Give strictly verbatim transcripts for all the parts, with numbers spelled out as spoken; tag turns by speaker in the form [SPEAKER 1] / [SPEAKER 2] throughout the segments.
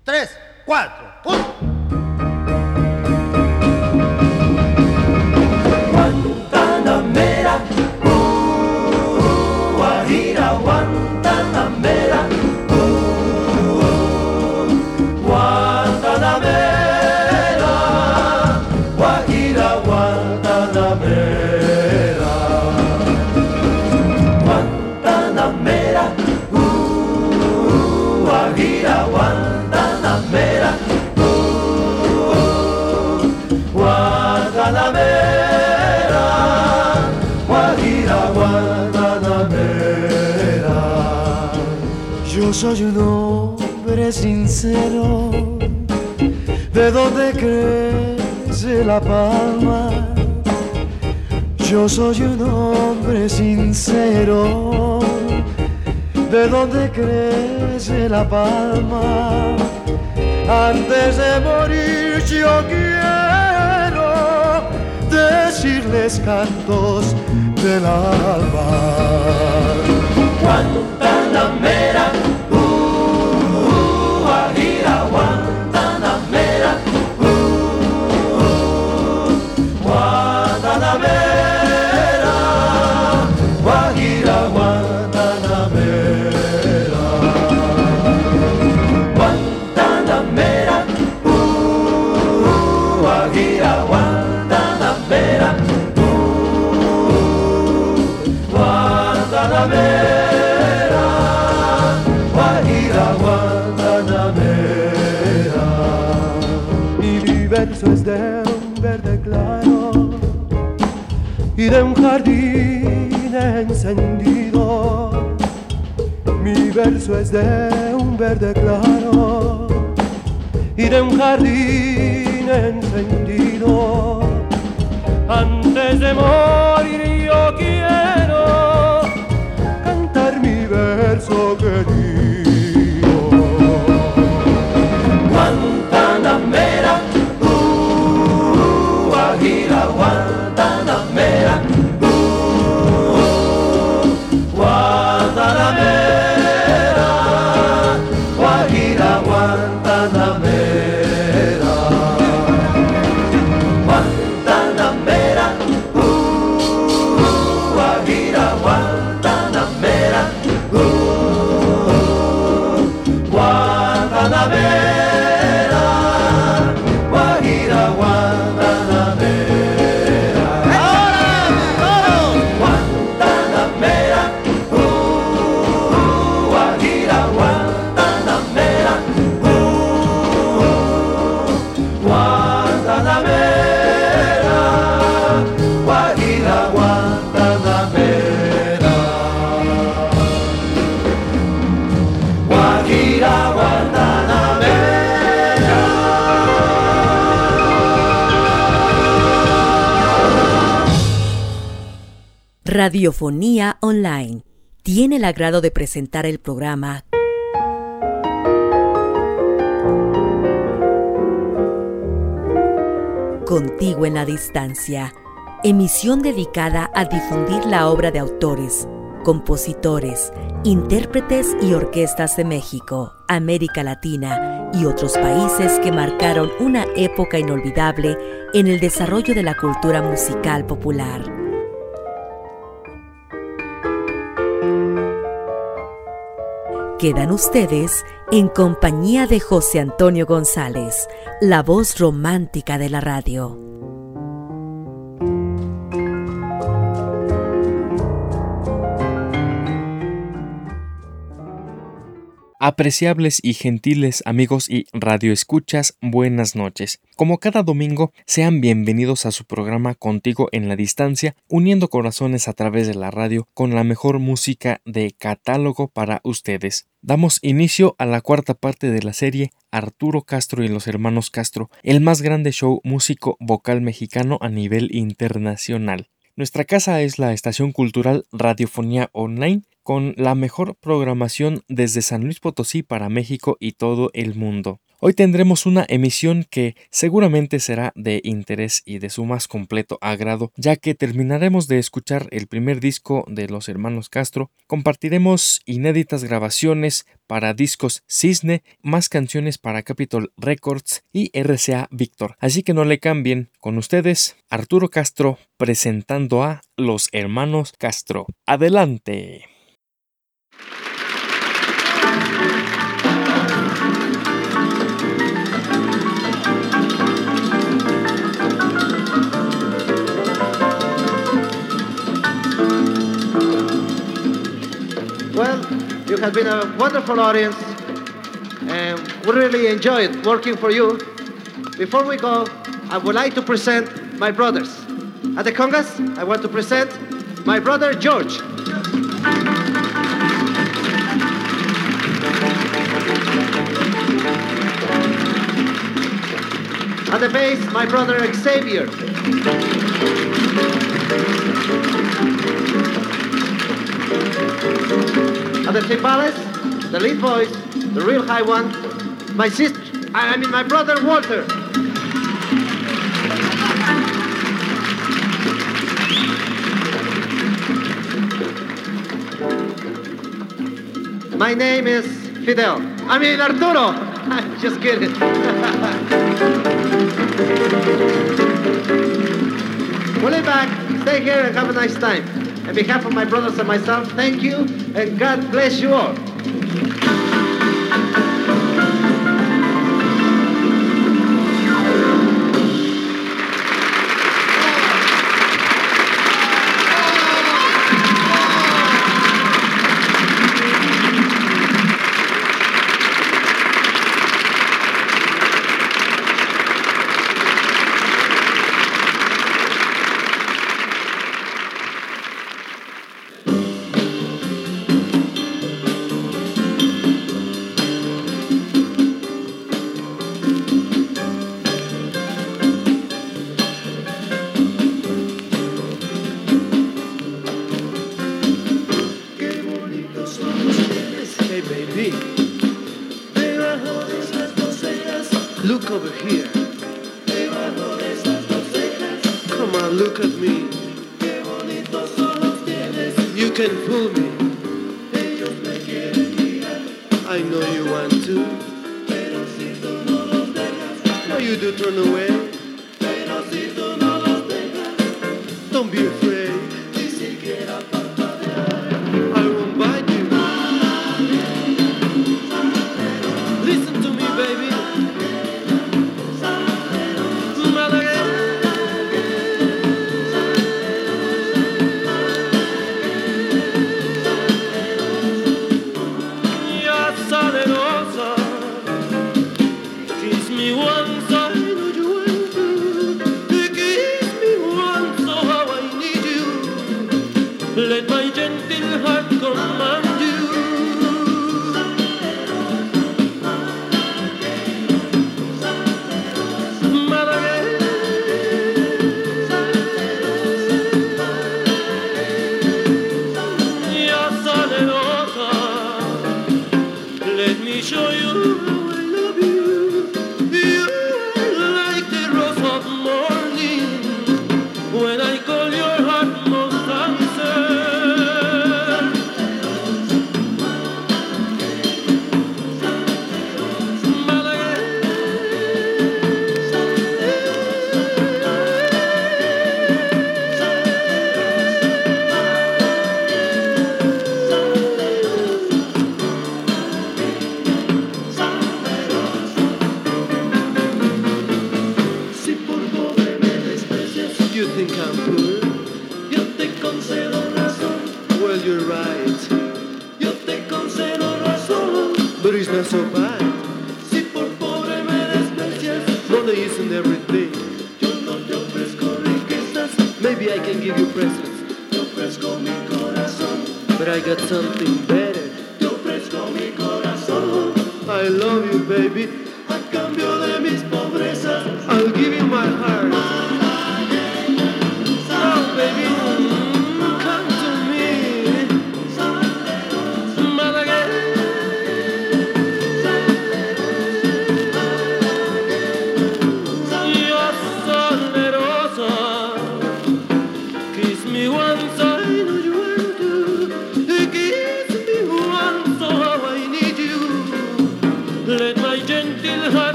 [SPEAKER 1] tres, cuatro, uno.
[SPEAKER 2] Guantanamera, uh, Guajira, Guantanamera, uh, Guantanamera, Guajira, Guantanamera, Guantanamera, uh, Guajira, Guantanamera, uh, Guantanamera. Yo soy un hombre sincero, de donde crece la palma. Yo soy un hombre sincero, de donde crece la palma. Antes de morir yo quiero decirles cantos del alma. Guantanamera, uh, uh, Guajira, Guantanamera, uh, uh, Guantanamera, Guajira, Guantanamera, Guantanamera, uh, uh, Guajira, Guantanamera, uh, Guantanamera. Es de un verde claro y de un jardín encendido. Mi verso es de un verde claro y de un jardín encendido. Antes de morir yo quiero cantar mi verso querido. Guantanamera, Guajira, Guantanamera, uh, Guantanamera, Guajira, Guantanamera, Guantanamera, uh, Guajira, Guantanamera, uh, Guantanamera.
[SPEAKER 3] Radiofonía Online tiene el agrado de presentar el programa Contigo en la Distancia, emisión dedicada a difundir la obra de autores, compositores, intérpretes y orquestas de México, América Latina y otros países que marcaron una época inolvidable en el desarrollo de la cultura musical popular. Quedan ustedes en compañía de José Antonio González, la voz romántica de la radio.
[SPEAKER 4] Apreciables y gentiles amigos y radioescuchas, buenas noches. Como cada domingo, sean bienvenidos a su programa Contigo en la Distancia, uniendo corazones a través de la radio con la mejor música de catálogo para ustedes. Damos inicio a la cuarta parte de la serie Arturo Castro y los hermanos Castro, el más grande show músico vocal mexicano a nivel internacional. Nuestra casa es la estación cultural Radiofonía Online, con la mejor programación desde San Luis Potosí para México y todo el mundo. Hoy tendremos una emisión que seguramente será de interés y de su más completo agrado, ya que terminaremos de escuchar el primer disco de los hermanos Castro, compartiremos inéditas grabaciones para discos Cisne, más canciones para Capitol Records y R C A Víctor. Así que no le cambien, con ustedes Arturo Castro presentando a los hermanos Castro. ¡Adelante!
[SPEAKER 1] Well, you have been a wonderful audience, and we really enjoyed working for you. Before we go, I would like to present my brothers. At the congas, I want to present my brother George. At the bass, my brother Xavier. At the timbales, the lead voice, the real high one, my sister, I mean my brother Walter. My name is Fidel. I mean Arturo. I'm just kidding. We'll be back. Stay here and have a nice time. On behalf of my brothers and myself, thank you and God bless you all. Look over here. Come on, look at me. You can fool me. I know you want to. Why you do turn away? Don't be afraid. I won't bite you. Listen to me, baby.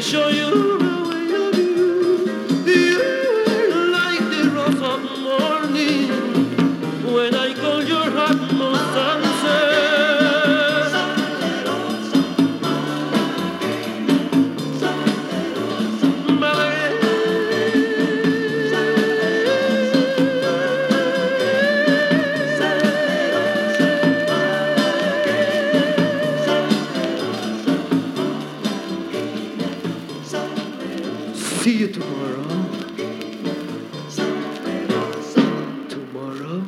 [SPEAKER 2] show you the way you do. You're like the rose of morning when I call your heart must answer. See you tomorrow. Tomorrow.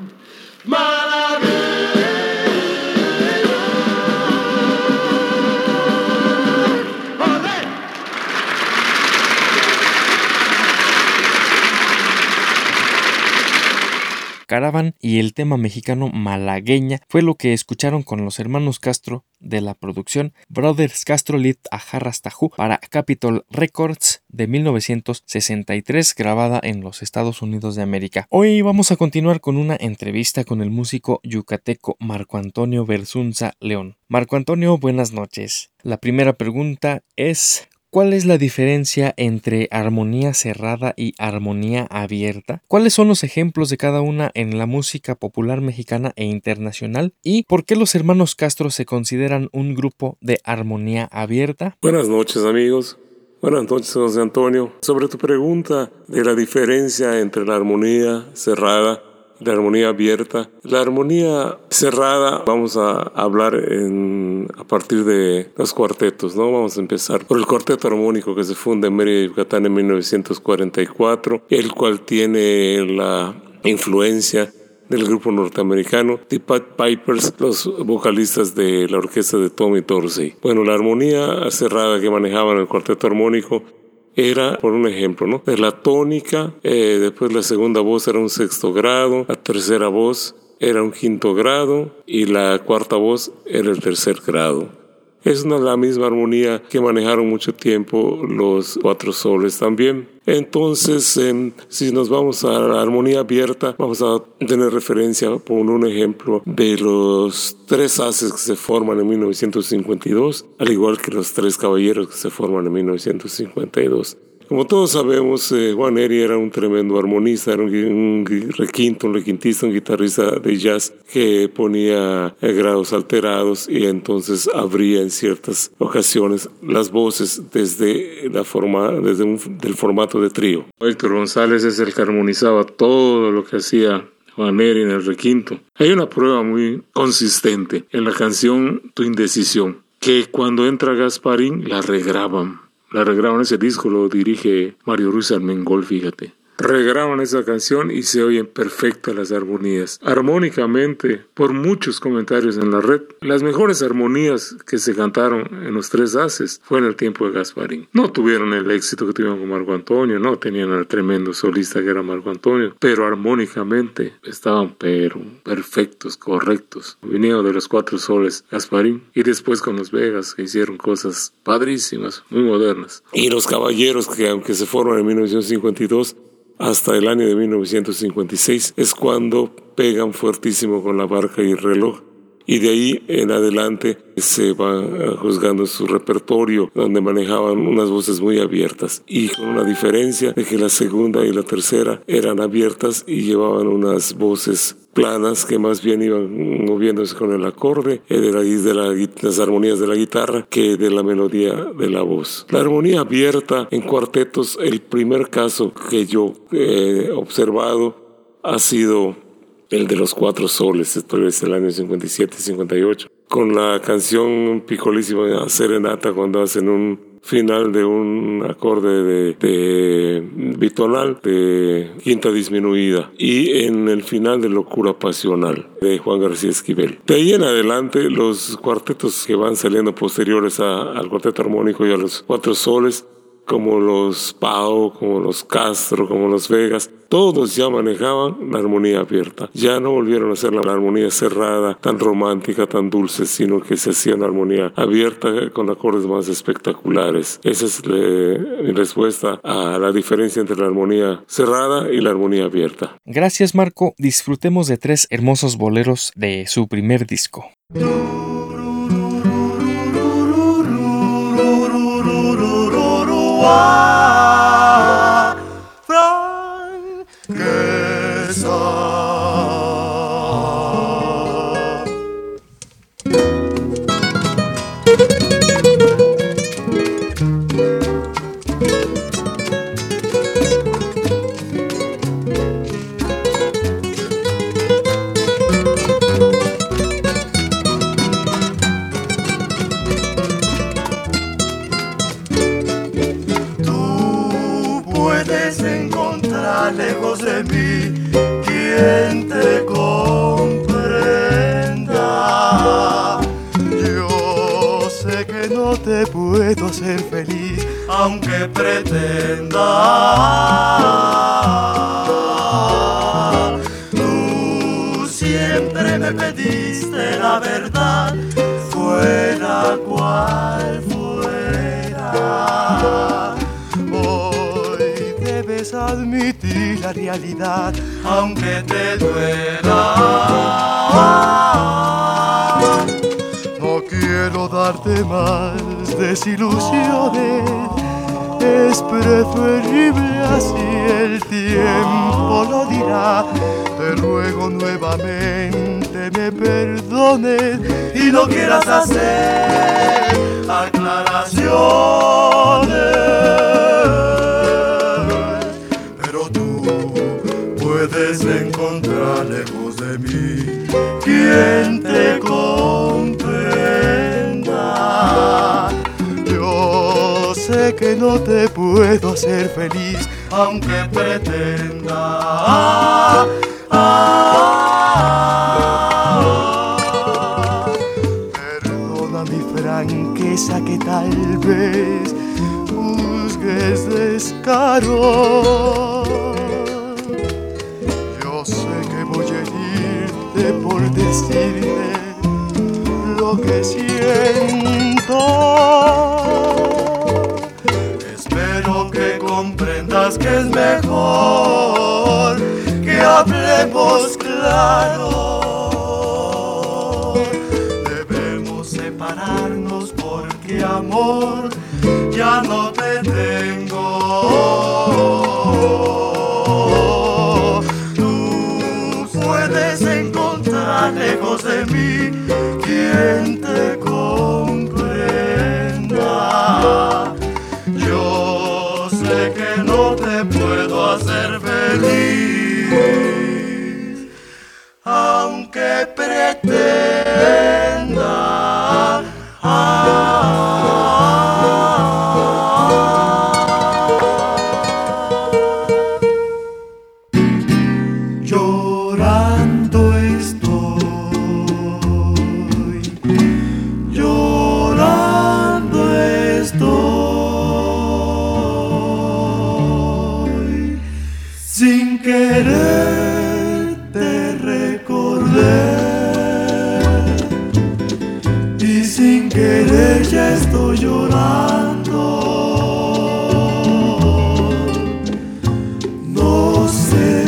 [SPEAKER 4] Caravan y el tema mexicano Malagueña fue lo que escucharon con los hermanos Castro de la producción Brothers Castro Lit a Jarras Tajú para Capitol Records de mil novecientos sesenta y tres, grabada en los Estados Unidos de América. Hoy vamos a continuar con una entrevista con el músico yucateco Marco Antonio Versunza León. Marco Antonio, buenas noches. La primera pregunta es: ¿cuál es la diferencia entre armonía cerrada y armonía abierta? ¿Cuáles son los ejemplos de cada una en la música popular mexicana e internacional? ¿Y por qué los hermanos Castro se consideran un grupo de armonía abierta?
[SPEAKER 5] Buenas noches, amigos. Buenas noches, José Antonio. Sobre tu pregunta de la diferencia entre la armonía cerrada y la armonía abierta. La armonía cerrada vamos a hablar en, a partir de los cuartetos, ¿no? Vamos a empezar por el cuarteto armónico que se funda en Mérida, Yucatán en mil novecientos cuarenta y cuatro, el cual tiene la influencia del grupo norteamericano The Pied Pipers, los vocalistas de la orquesta de Tommy Dorsey. Bueno, la armonía cerrada que manejaban el cuarteto armónico era, por un ejemplo, ¿no? De la tónica, eh, después la segunda voz era un sexto grado, la tercera voz era un quinto grado y la cuarta voz era el tercer grado. Es una, la misma armonía que manejaron mucho tiempo los cuatro soles también. Entonces, eh, si nos vamos a la armonía abierta, vamos a tener referencia, por un ejemplo, de los tres haces que se forman en mil novecientos cincuenta y dos, al igual que los tres caballeros que se forman en mil novecientos cincuenta y dos. Como todos sabemos, eh, Juan Eri era un tremendo armonista, era un, un requinto, un requintista, un guitarrista de jazz que ponía eh, grados alterados y entonces abría en ciertas ocasiones las voces desde la forma, desde un, del formato de trío. Héctor González es el que armonizaba todo lo que hacía Juan Eri en el requinto. Hay una prueba muy consistente en la canción Tu Indecisión, que cuando entra Gasparín la regraban. La regraban, ese disco lo dirige Mario Ruiz Armengol, fíjate. Regraban esa canción y se oyen perfectas las armonías. Armónicamente, por muchos comentarios en la red, las mejores armonías que se cantaron en los tres haces fue en el tiempo de Gasparín. No tuvieron el éxito que tuvieron con Marco Antonio, no tenían al tremendo solista que era Marco Antonio, pero armónicamente estaban pero perfectos, correctos. Vinieron de los cuatro soles Gasparín y después con los Vegas que hicieron cosas padrísimas, muy modernas. Y los Caballeros, que aunque se forman en mil novecientos cincuenta y dos, hasta el año de mil novecientos cincuenta y seis es cuando pegan fuertísimo con La Barca y el Reloj. Y de ahí en adelante se va juzgando su repertorio, donde manejaban unas voces muy abiertas. Y con una diferencia de que la segunda y la tercera eran abiertas y llevaban unas voces planas que más bien iban moviéndose con el acorde de, la, de la, las armonías de la guitarra que de la melodía de la voz. La armonía abierta en cuartetos, el primer caso que yo he observado ha sido el de los cuatro soles, esto es el año cincuenta y siete cincuenta y ocho, con la canción picolísima Serenata, cuando hacen un final de un acorde de, de bitonal de quinta disminuida y en el final de Locura Pasional de Juan García Esquivel. De ahí en adelante los cuartetos que van saliendo posteriores a, al cuarteto armónico y a los cuatro soles, como los Pau, como los Castro, como los Vegas, todos ya manejaban la armonía abierta. Ya no volvieron a hacer la armonía cerrada, tan romántica, tan dulce, sino que se hacía una armonía abierta con acordes más espectaculares. Esa es le, mi respuesta a la diferencia entre la armonía cerrada y la armonía abierta.
[SPEAKER 4] Gracias, Marco. Disfrutemos de tres hermosos boleros de su primer disco.
[SPEAKER 2] Ru, ru, ru, ru, ru, ru, ru, ru, ru, ru.
[SPEAKER 6] de mí quien te comprenda. Yo sé que no te puedo hacer feliz, aunque pretenda. Tú siempre me pediste la verdad, fuera cual fuera. Hoy debes admitir la realidad, aunque te duela. No quiero darte más desilusiones, es preferible así, el tiempo lo dirá. Te ruego nuevamente me perdones y no quieras hacer aclaraciones. Pero tú puedes encontrar lejos de mí quien te comprenda. Yo sé que no te puedo hacer feliz, aunque pretenda. Ah, ah, perdona mi franqueza que tal vez juzgues descaro. Yo sé que voy a herirte por decirte lo que siento. Espero que comprendas que es mejor que hablemos claro. Debemos separarnos porque amor ya no te tengo. Tú puedes encontrar lejos de mí quien te comprenda. Yo sé que no te puedo hacer feliz, aunque pretenda. Llorando estoy, llorando estoy, sin querer te recordé y sin querer ya estoy llorando. No sé,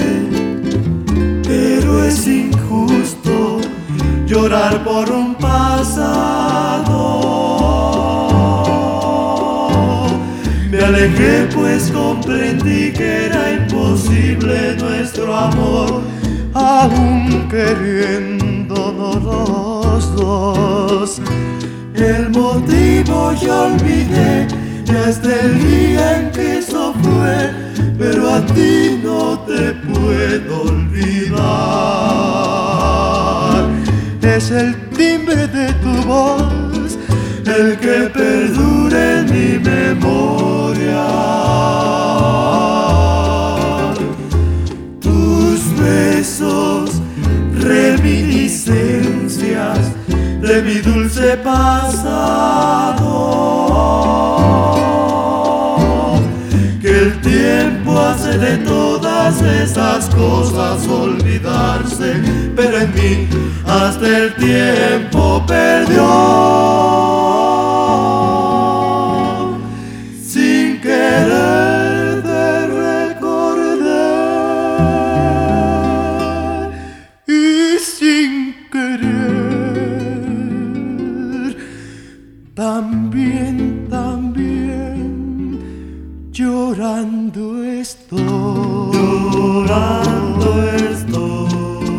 [SPEAKER 6] pero es injusto llorar por un pasado. Me alejé pues comprendí que era imposible nuestro amor, aún queriéndonos los dos. El motivo ya olvidé, ya desde el día en que eso fue, pero a ti no te puedo olvidar. Es el timbre de tu voz el que perdura en mi memoria. Tus besos, reminiscencias de mi dulce pasado. Que el tiempo hace de todas esas cosas olvidarse, pero en mí hasta el tiempo perdió. Sin querer te recordé y sin querer también, también llorando estoy, llorando estoy,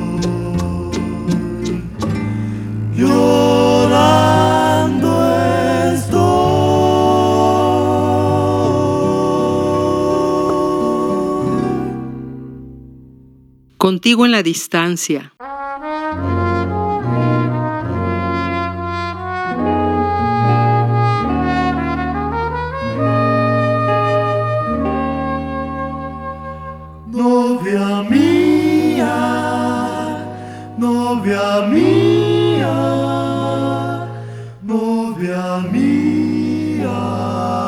[SPEAKER 6] llorando estoy.
[SPEAKER 7] Contigo en la distancia.
[SPEAKER 6] Novia novia mía.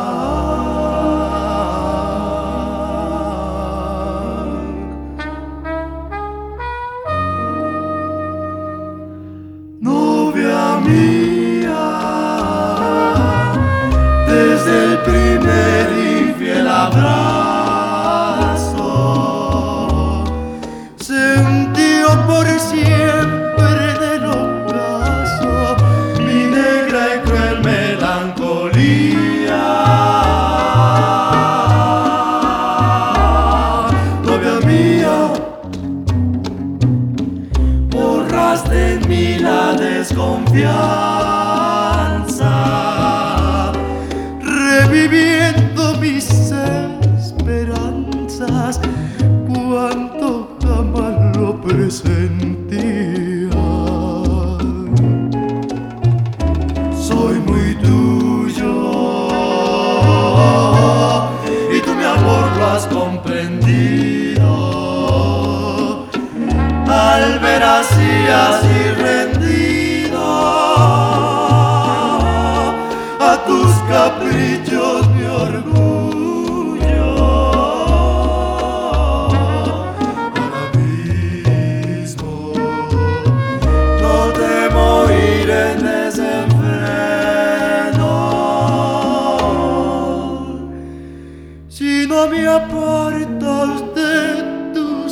[SPEAKER 6] Novia mía, desde el primer infiel abrazo, sentí por siempre del ocaso mi negra y cruel melancolía. Novia mía, borraste en mí la desconfianza, reviviendo mis esperanzas, cuanto jamás lo presentía. Soy muy tuyo y tú mi amor lo has comprendido, al ver así, así rendido a tus caprichos mi orgullo. Ahora mismo no temo ir en desenfreno, si no me apartas de tu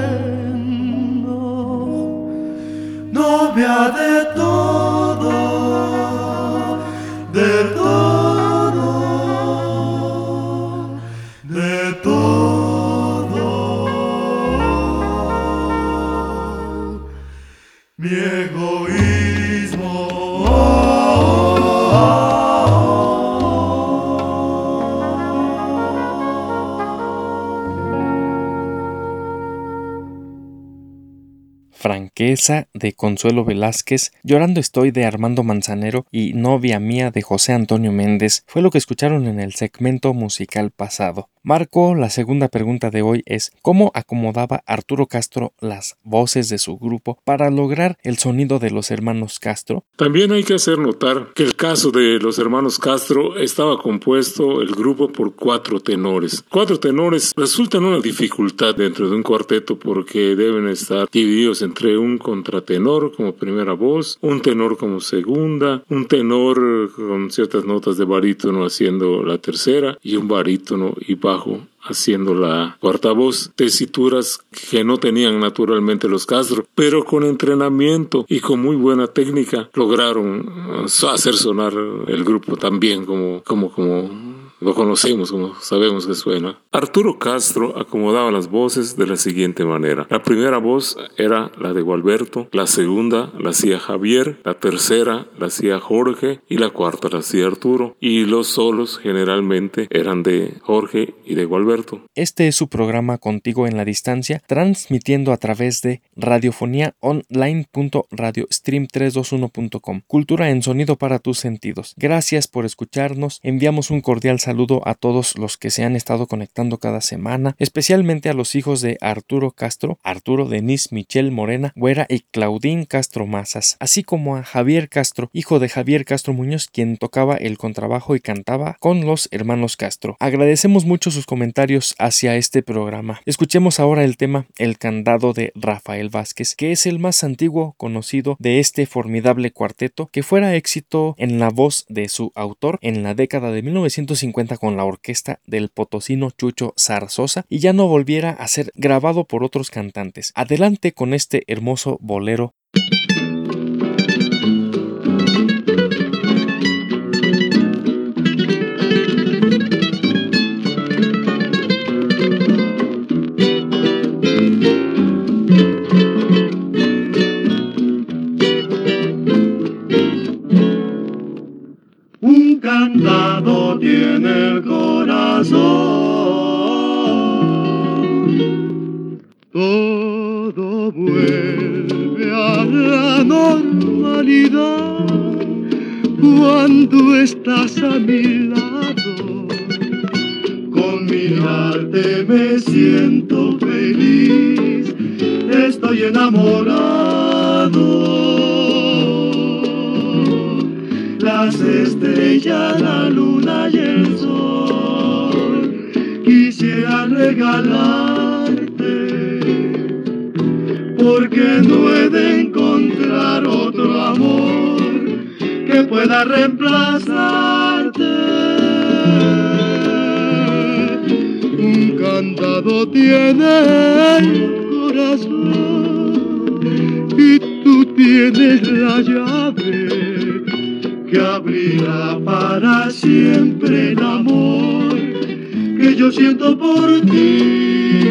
[SPEAKER 6] seno, novia de todo, de todo, de todo. Mi egoísmo.
[SPEAKER 4] Franqueza de Consuelo Velázquez, Llorando estoy de Armando Manzanero y Novia mía de José Antonio Méndez fue lo que escucharon en el segmento musical pasado. Marco, la segunda pregunta de hoy es ¿cómo acomodaba Arturo Castro las voces de su grupo para lograr el sonido de los hermanos Castro?
[SPEAKER 5] También hay que hacer notar que el caso de los hermanos Castro estaba compuesto el grupo por cuatro tenores. Cuatro tenores resultan una dificultad dentro de un cuarteto porque deben estar divididos entre un contratenor como primera voz, un tenor como segunda, un tenor con ciertas notas de barítono haciendo la tercera y un barítono y bajo haciendo la cuarta voz, tesituras que no tenían naturalmente los Castro, pero con entrenamiento y con muy buena técnica lograron hacer sonar el grupo tan bien como, como, como lo conocemos, como sabemos que suena. Arturo Castro acomodaba las voces de la siguiente manera. La primera voz era la de Gualberto, la segunda la hacía Javier, la tercera la hacía Jorge y la cuarta la hacía Arturo. Y los solos generalmente eran de Jorge y de Gualberto.
[SPEAKER 4] Este es su programa Contigo en la Distancia, transmitiendo a través de radiofonía online punto radio stream trescientos veintiuno punto com. Cultura en sonido para tus sentidos. Gracias por escucharnos. Enviamos un cordial saludo Saludo a todos los que se han estado conectando cada semana, especialmente a los hijos de Arturo Castro, Arturo, Denise, Michelle Morena, Güera y Claudín Castro Mazas, así como a Javier Castro, hijo de Javier Castro Muñoz, quien tocaba el contrabajo y cantaba con los hermanos Castro. Agradecemos mucho sus comentarios hacia este programa. Escuchemos ahora el tema El Candado de Rafael Vázquez, que es el más antiguo conocido de este formidable cuarteto, que fuera éxito en la voz de su autor en la década de mil novecientos cincuenta con la orquesta del potosino Chucho Zarzosa y ya no volviera a ser grabado por otros cantantes. Adelante con este hermoso bolero.
[SPEAKER 6] Un candado tiene el corazón, todo vuelve a la normalidad cuando estás a mi lado. Con mirarte me siento feliz, estoy enamorado. La las estrellas, la luna y el sol. Quisiera regalarte, porque no he de encontrar otro amor que pueda reemplazarte. Un candado tiene el corazón y tú tienes la llave que abrirá para siempre el amor que yo siento por ti.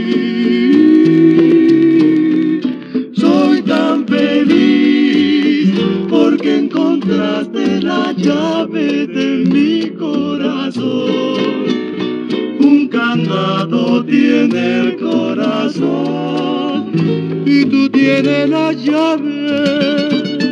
[SPEAKER 6] Soy tan feliz porque encontraste la llave de mi corazón. Un candado tiene el corazón y tú tienes la llave.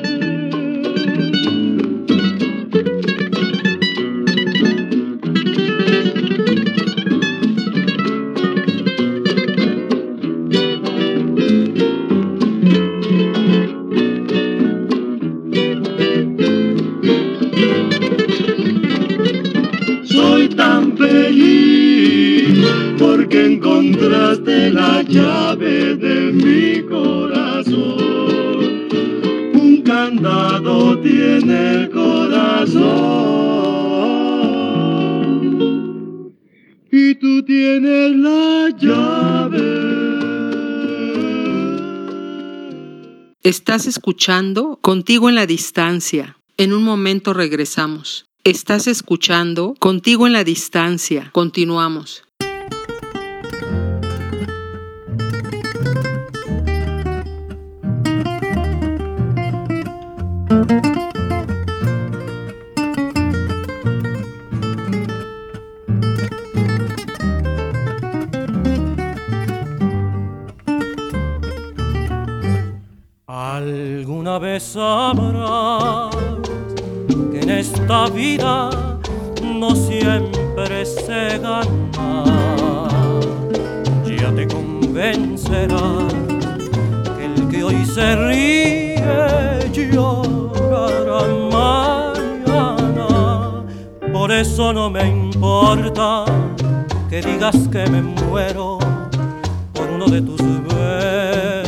[SPEAKER 6] Porque encontraste la llave de mi corazón. Un candado tiene el corazón y tú tienes la llave.
[SPEAKER 7] Estás escuchando Contigo en la Distancia. En un momento regresamos. Estás escuchando Contigo en la Distancia. Continuamos.
[SPEAKER 2] Alguna vez sabrás que en esta vida no siempre se gana. Ya te convencerás que el que hoy se ríe llorará mañana. Por eso no me importa que digas que me muero por uno de tus besos.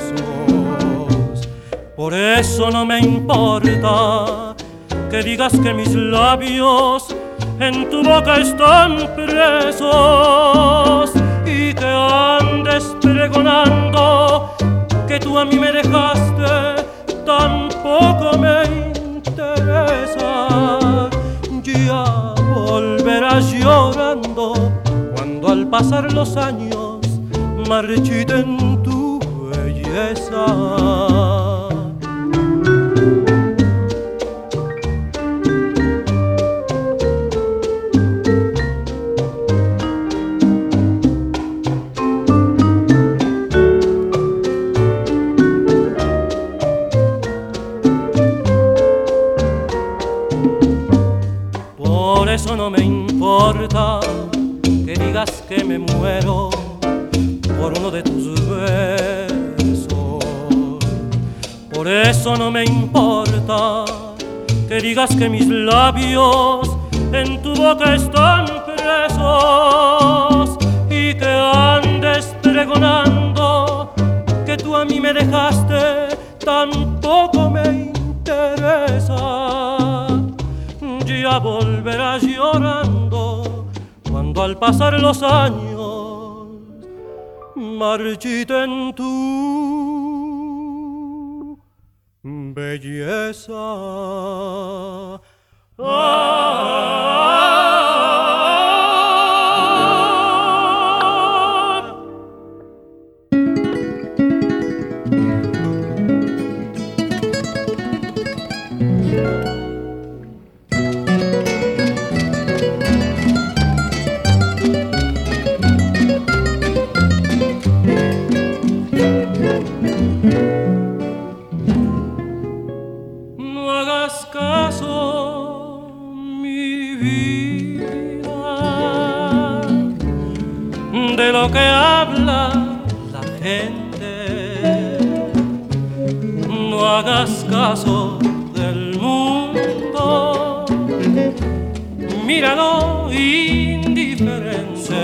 [SPEAKER 2] Por eso no me importa que digas que mis labios en tu boca están presos y que andes pregonando que tú a mí me dejaste, tampoco me interesa. Ya volverás llorando cuando al pasar los años marchiten tu belleza. Por eso no me importa que digas que me muero por uno de tus besos. Por eso no me importa que digas que mis labios en tu boca están presos y que andes pregonando que tú a mí me dejaste, tampoco me interesa. Ya volverás llorando cuando al pasar los años marchiten tu belleza. Ah, de lo que habla la gente, no hagas caso del mundo, míralo indiferente.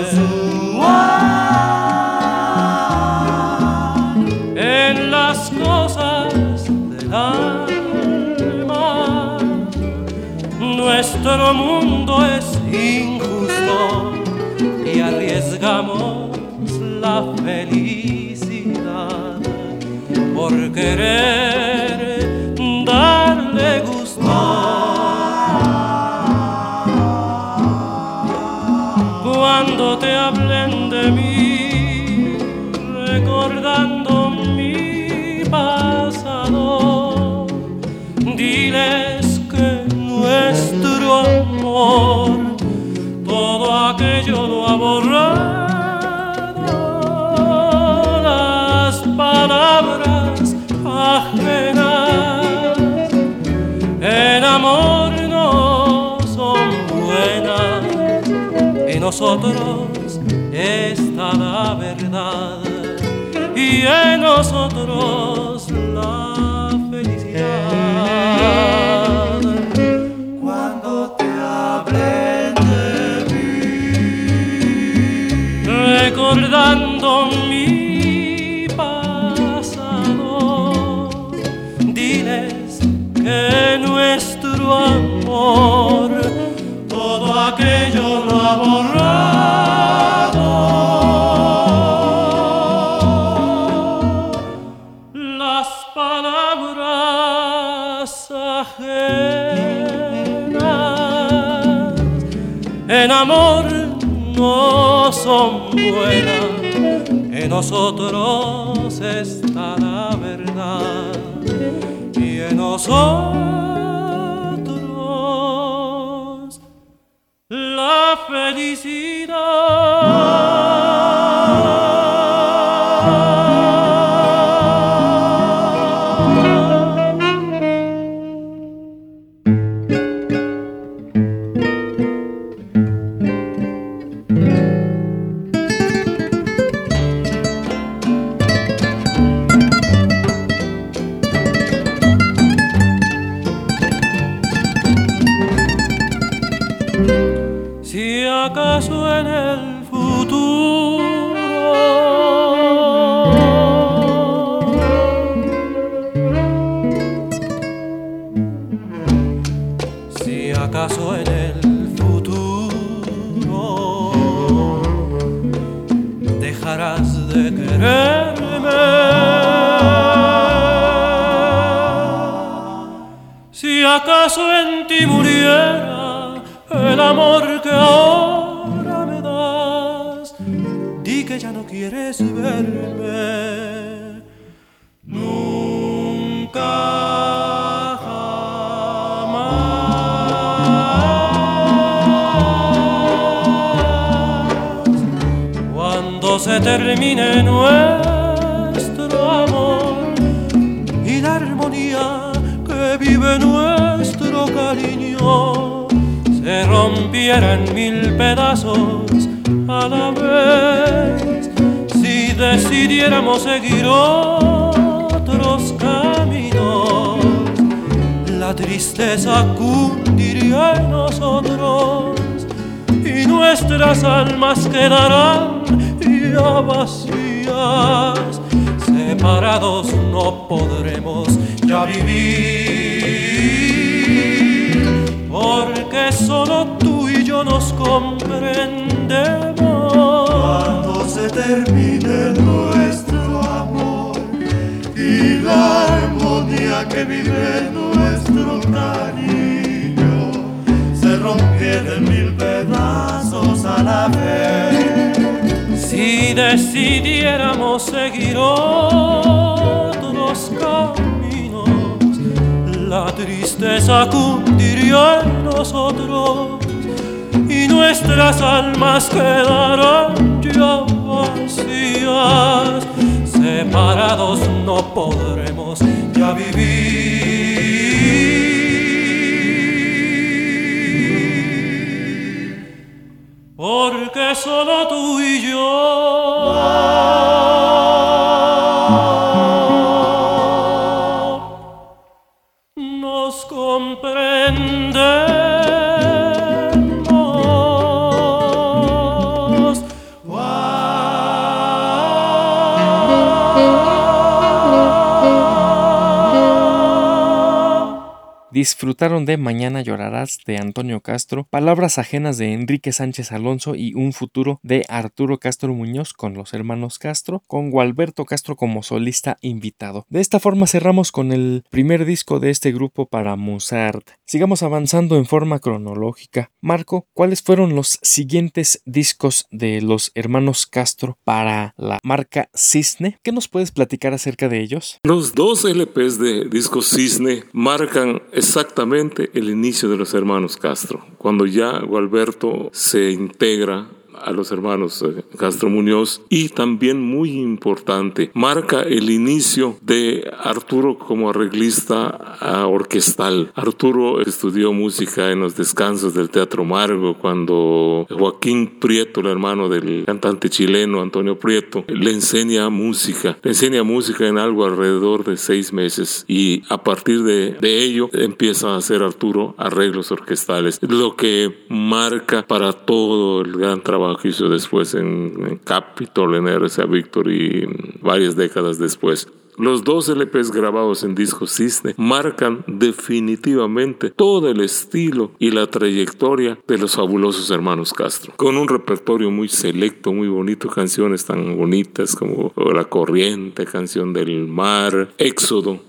[SPEAKER 2] En las cosas del alma, nuestro mundo es injusto y arriesgamos la felicidad por querer darle gusto. Cuando te hablen de mí, recordando mi pasado, diles que nuestro amor todo aquello lo ha borrado. Las palabras ajenas en amor no son buenas. En nosotros está la verdad y en nosotros la felicidad.
[SPEAKER 6] Cuando te hablen de mí,
[SPEAKER 2] recordando mi pasado, diles que nuestro amor todo aquello lo ha borrado. Las palabras ajenas en amor no son buenas. En nosotros está la verdad y en nosotros la felicidad. Si acaso en el futuro si acaso en el futuro dejarás de quererme, si acaso en ti muriera el amor que ahora me das, di que ya no quieres verme nunca jamás. Cuando se termine nuestro amor y la armonía que vive nuestro cariño se rompiera en mil pedazos a la vez, si decidiéramos seguir otros caminos, la tristeza cundiría en nosotros y nuestras almas quedarán ya vacías. Separados no podremos ya vivir, porque solo tú y yo nos comprendemos.
[SPEAKER 6] Cuando se termine nuestro amor y la armonía que vive en nuestro cariño se rompiera en mil pedazos a la vez,
[SPEAKER 2] si decidiéramos seguir otros caminos, la tristeza cundiría en nosotros y nuestras almas quedarán ya vacías. Separados no podremos ya vivir, porque solo tú y yo nos comprendemos.
[SPEAKER 4] disfrutaron de Mañana llorarás de Antonio Castro, Palabras ajenas de Enrique Sánchez Alonso y Un futuro de Arturo Castro Muñoz con los hermanos Castro, con Gualberto Castro como solista invitado. De esta forma cerramos con el primer disco de este grupo para Musart. Sigamos avanzando en forma cronológica. Marco, ¿cuáles fueron los siguientes discos de los hermanos Castro para la marca Cisne? ¿Qué nos puedes platicar acerca de ellos?
[SPEAKER 5] Los dos L Pes de disco Cisne marcan exactamente el inicio de los hermanos Castro, cuando ya Gualberto se integra a los hermanos Castro Muñoz, y también muy importante, marca el inicio de Arturo como arreglista orquestal. Arturo estudió música en los descansos del Teatro Margo cuando Joaquín Prieto, el hermano del cantante chileno Antonio Prieto, le enseña música, le enseña música en algo alrededor de seis meses, y a partir de, de ello empieza a hacer Arturo arreglos orquestales, lo que marca para todo el gran trabajo que hizo después en, en Capitol, en R C A Victory, varias décadas después. Los dos L Pes grabados en disco Cisne marcan definitivamente todo el estilo y la trayectoria de los fabulosos hermanos Castro, con un repertorio muy selecto, muy bonito, canciones tan bonitas como La Corriente, Canción del Mar, Éxodo,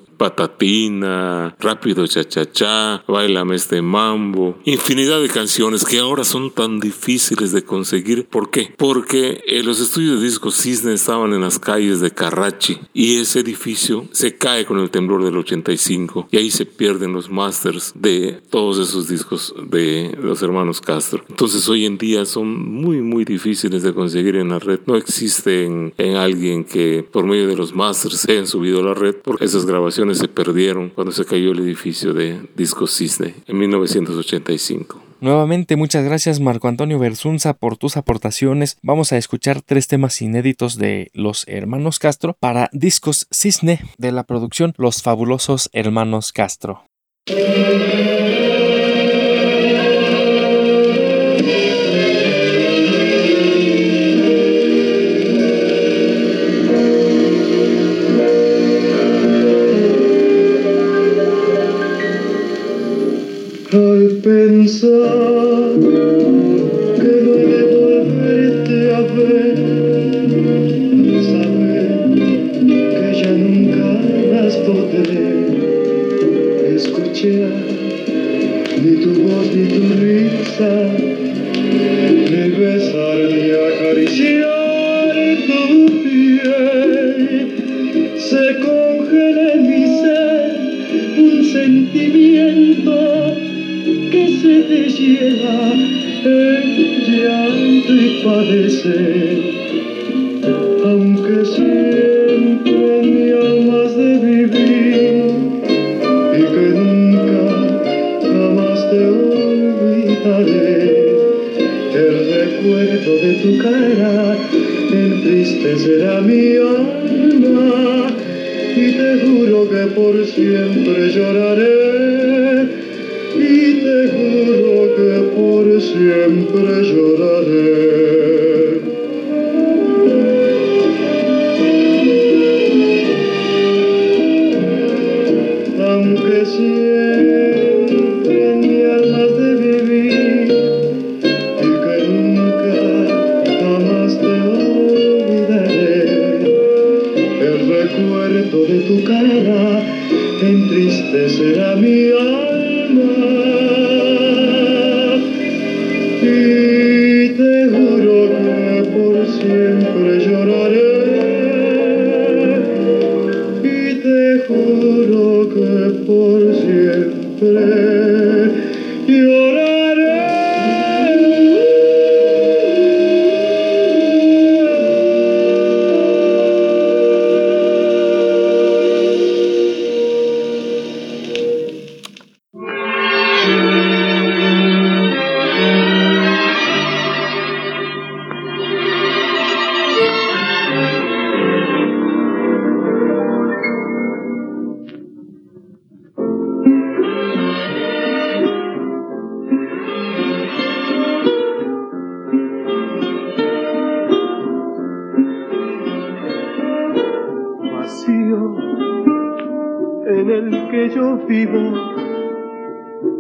[SPEAKER 5] Patatina, Rápido Cha Cha Cha, Báilame este mambo, infinidad de canciones que ahora son tan difíciles de conseguir. ¿Por qué? Porque eh, los estudios de disco Cisne estaban en las calles de Carrachi, y ese edificio se cae con el temblor del ochenta y cinco, y ahí se pierden los masters de todos esos discos de los hermanos Castro. Entonces hoy en día son muy muy difíciles de conseguir en la red. No existe en, en alguien que por medio de los masters se hayan subido a la red, porque esas grabaciones se perdieron cuando se cayó el edificio de Disco Cisne en mil novecientos ochenta y cinco.
[SPEAKER 4] Nuevamente muchas gracias Marco Antonio Berzunza por tus aportaciones. Vamos a escuchar tres temas inéditos de los hermanos Castro para Discos Cisne de la producción Los Fabulosos Hermanos Castro.
[SPEAKER 6] Al pensar que no he de volverte a ver, al saber que ya nunca más podré escuchar ni tu voz ni tu risa, ni besar ni acariciar tu piel, se congela en mi ser un sentimiento que se te lleva en llanto y padecer, aunque siempre mi alma has de vivir y que nunca jamás te olvidaré. El recuerdo de tu cara entristecerá mi alma y te juro que por siempre lloraré. Y te juro que por siempre lloraré. Aunque siempre en mi alma has de vivir y que nunca jamás te olvidaré, el recuerdo de tu cara entristecerá mi alma. Y te juro que por siempre lloraré. Y te juro que por siempre lloraré. En el que yo vivo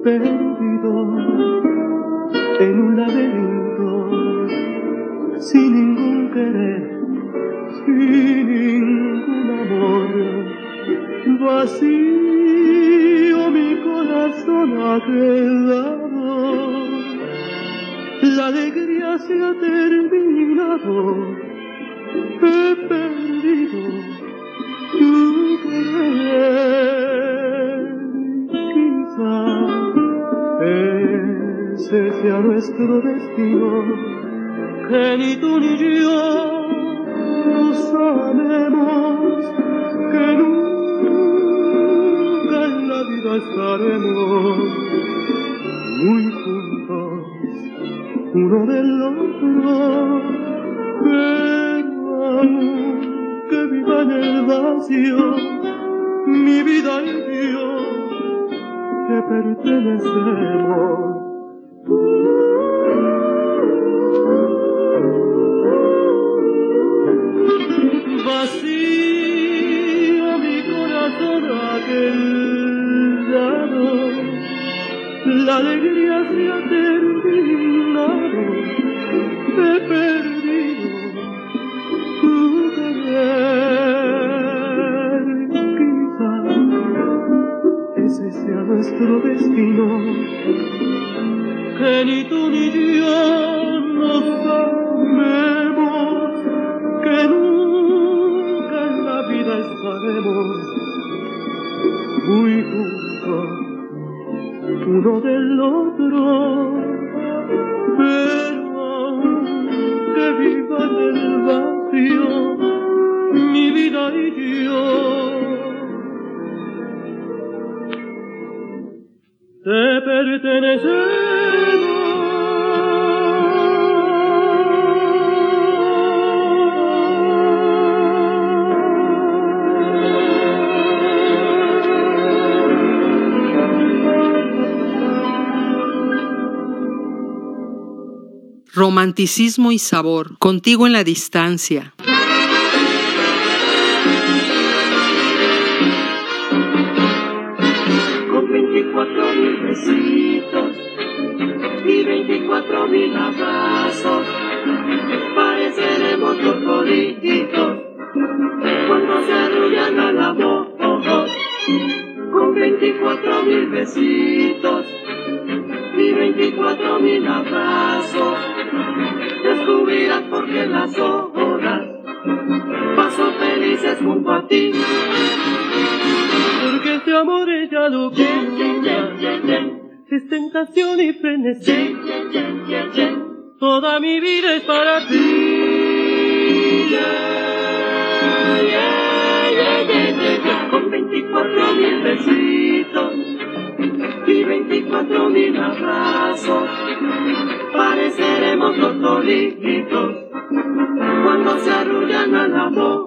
[SPEAKER 6] perdido en un laberinto, sin ningún querer, sin ningún amor, vacío mi corazón ha quedado, la alegría se ha terminado, he perdido tu querer, quizá ese sea nuestro destino, que ni tú ni yo nos amemos, que nunca en la vida estaremos muy juntos, uno del otro, pero aunque viva en el vacío, mi vida y yo te pertenecemos. Vacío mi corazón ha quedado, la alegría se ha terminado, he perdido tu querer, quizá ese sea nuestro destino, que ni tú ni yo nos amemos, que nunca en la vida estaremos muy juntos, uno del otro, pero aunque viva en el vacío, mi vida y yo te pertenecemos.
[SPEAKER 7] Romanticismo y sabor, contigo en la distancia.
[SPEAKER 8] Con veinticuatro mil besitos y veinticuatro mil abrazos, pareceremos los colitos cuando se arrullan al amor. Con veinticuatro mil besitos y veinticuatro mil abrazos, descubrirás por qué las horas paso felices junto a ti.
[SPEAKER 6] Porque este amor es ya locura, es tentación y frenesí, toda mi vida es para ti.
[SPEAKER 8] Con veinticuatro mil besitos y veinticuatro mil abrazos, pareceremos los tolitos cuando se arrullan al amor.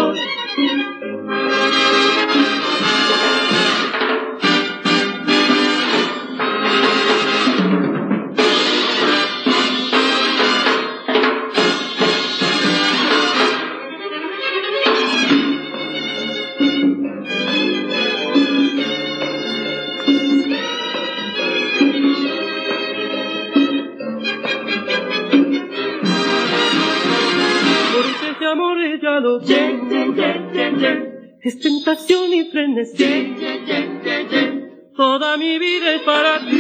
[SPEAKER 6] Es tentación y frenesí, toda mi vida es para ti.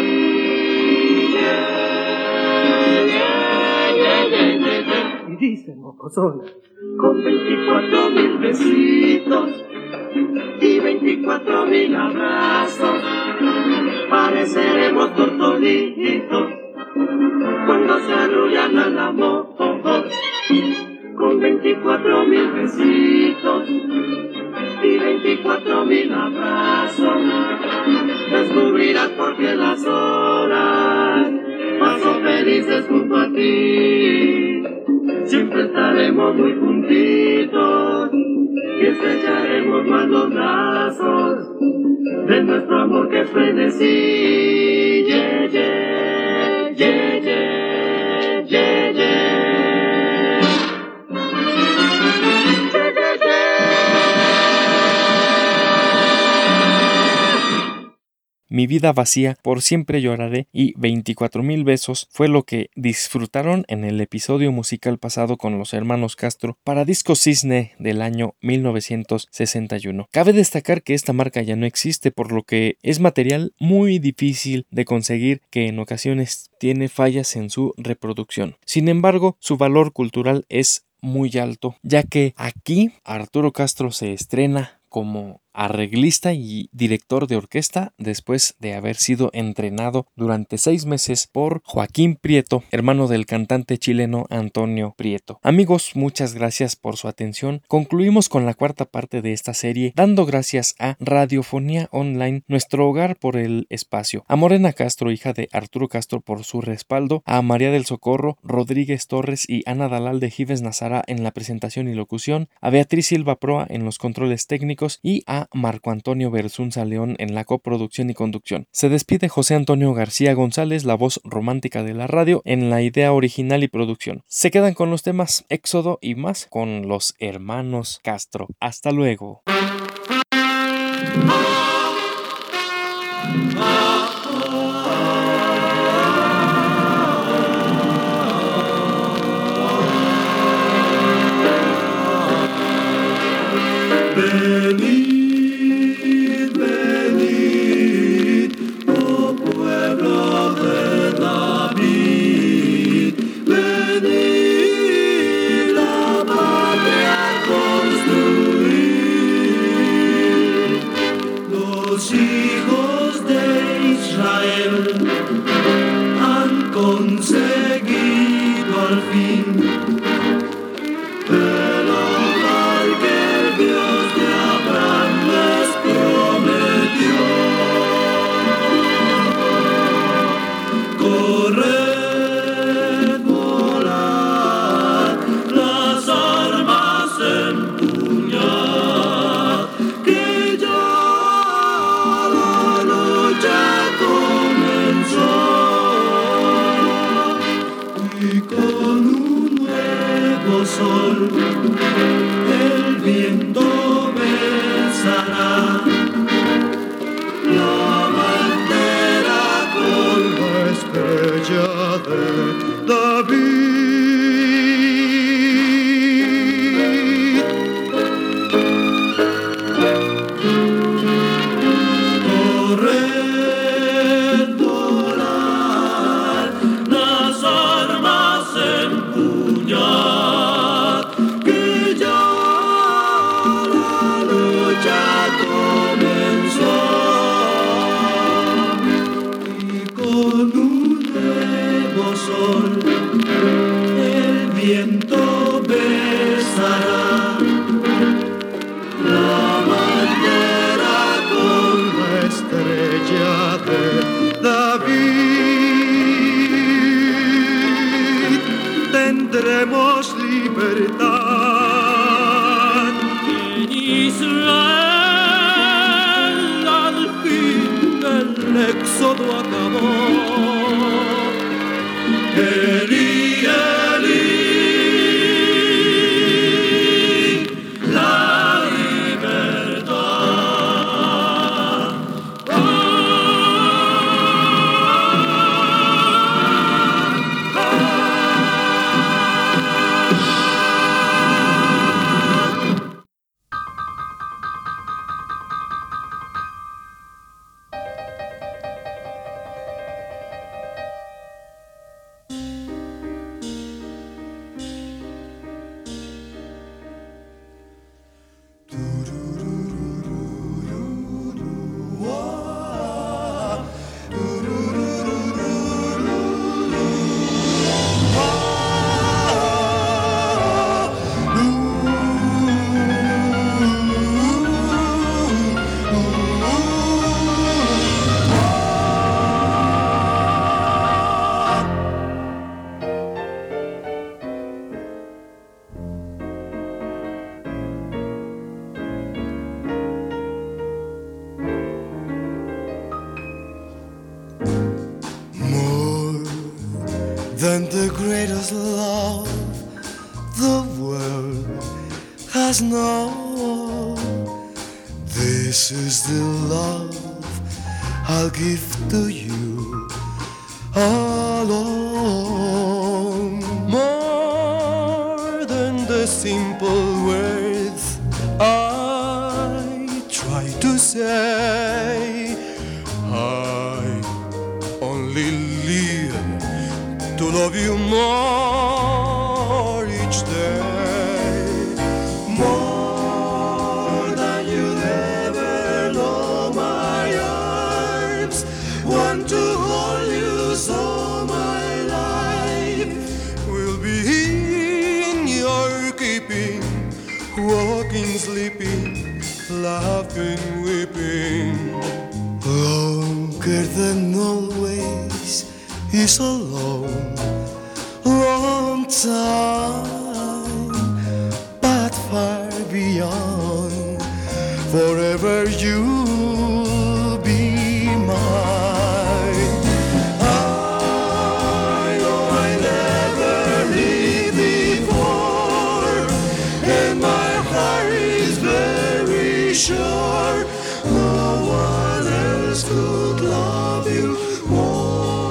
[SPEAKER 6] Y dice mocosona,
[SPEAKER 8] con veinticuatro mil besitos y veinticuatro mil abrazos, pareceremos tortolitos cuando se arrullan al amor. Con veinticuatro mil besitos y veinticuatro mil abrazos, descubrirás por qué las horas paso felices junto a ti. Siempre estaremos muy juntitos y estrecharemos más los brazos de nuestro amor que es frenesí. Yeah, yeah, yeah, yeah, yeah, yeah.
[SPEAKER 4] Mi vida vacía, Por siempre lloraré y veinticuatro mil besos fue lo que disfrutaron en el episodio musical pasado con los hermanos Castro para Disco Cisne del año mil novecientos sesenta y uno. Cabe destacar que esta marca ya no existe, por lo que es material muy difícil de conseguir, que en ocasiones tiene fallas en su reproducción. Sin embargo, su valor cultural es muy alto, ya que aquí Arturo Castro se estrena como arreglista y director de orquesta después de haber sido entrenado durante seis meses por Joaquín Prieto, hermano del cantante chileno Antonio Prieto. Amigos, muchas gracias por su atención. Concluimos con la cuarta parte de esta serie, dando gracias a Radiofonía Online, nuestro hogar, por el espacio, a Morena Castro, hija de Arturo Castro, por su respaldo, a María del Socorro Rodríguez Torres y Ana Dalal de Gives Nazara en la presentación y locución, a Beatriz Silva Proa en los controles técnicos y a Marco Antonio Berzunza León en la coproducción y conducción. Se despide José Antonio García González, la voz romántica de la radio, en la idea original y producción. Se quedan con los temas Éxodo y más con los hermanos Castro. Hasta luego.
[SPEAKER 6] Tendremos libertad
[SPEAKER 2] en Israel. Al fin el éxodo acabó. Eli, Eli, la libertad. Oh, oh, oh.
[SPEAKER 6] Than the greatest love the world has known. This is the love I'll give to you alone. More than the simple words I try to say, I only live to love you more each day. More than you'll ever know, my arms want to hold you, so my life will be in your keeping, walking, sleeping, laughing, weeping. Longer than always is a long, long time, but far beyond, forever you'll be mine. I know I never lived before, and my heart is very sure no one else could love you more.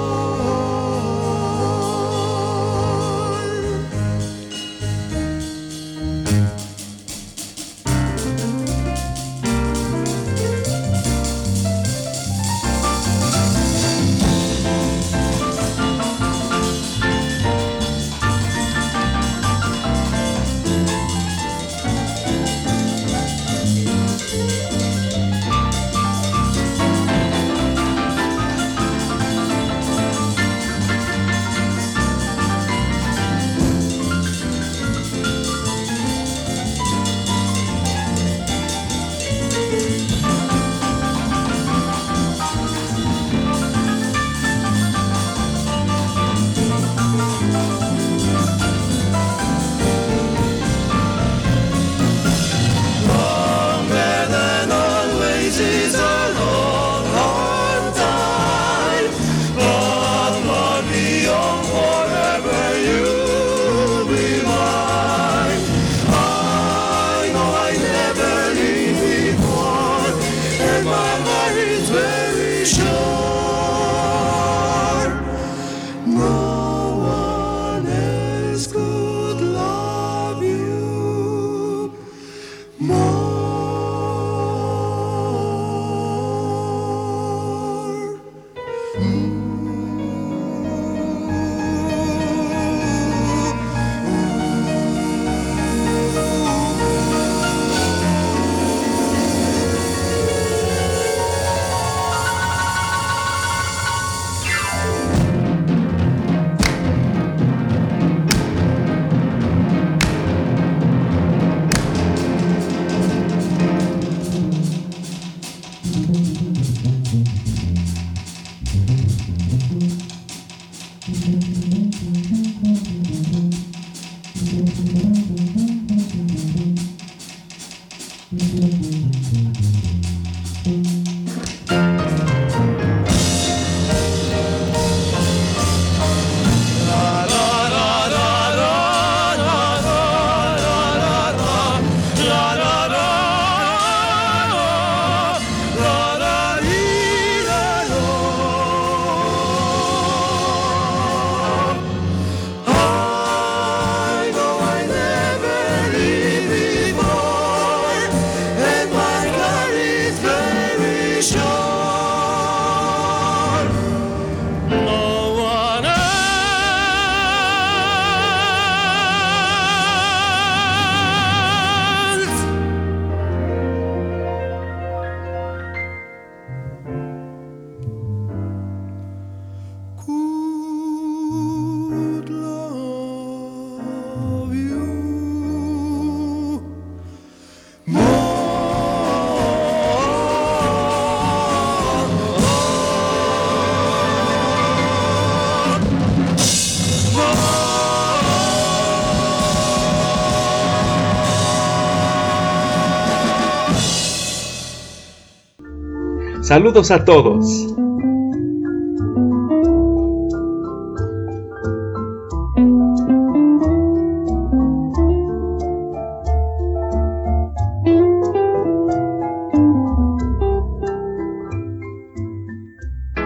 [SPEAKER 4] Saludos a todos.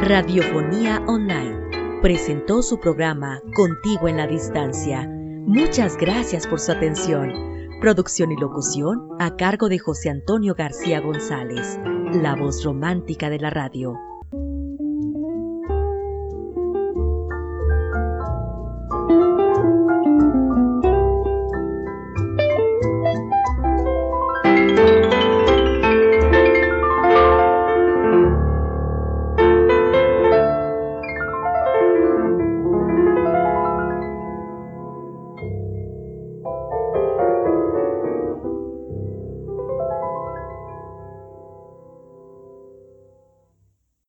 [SPEAKER 3] Radiofonía Online presentó su programa Contigo en la Distancia. Muchas gracias por su atención. Producción y locución a cargo de José Antonio García González, la voz romántica de la radio.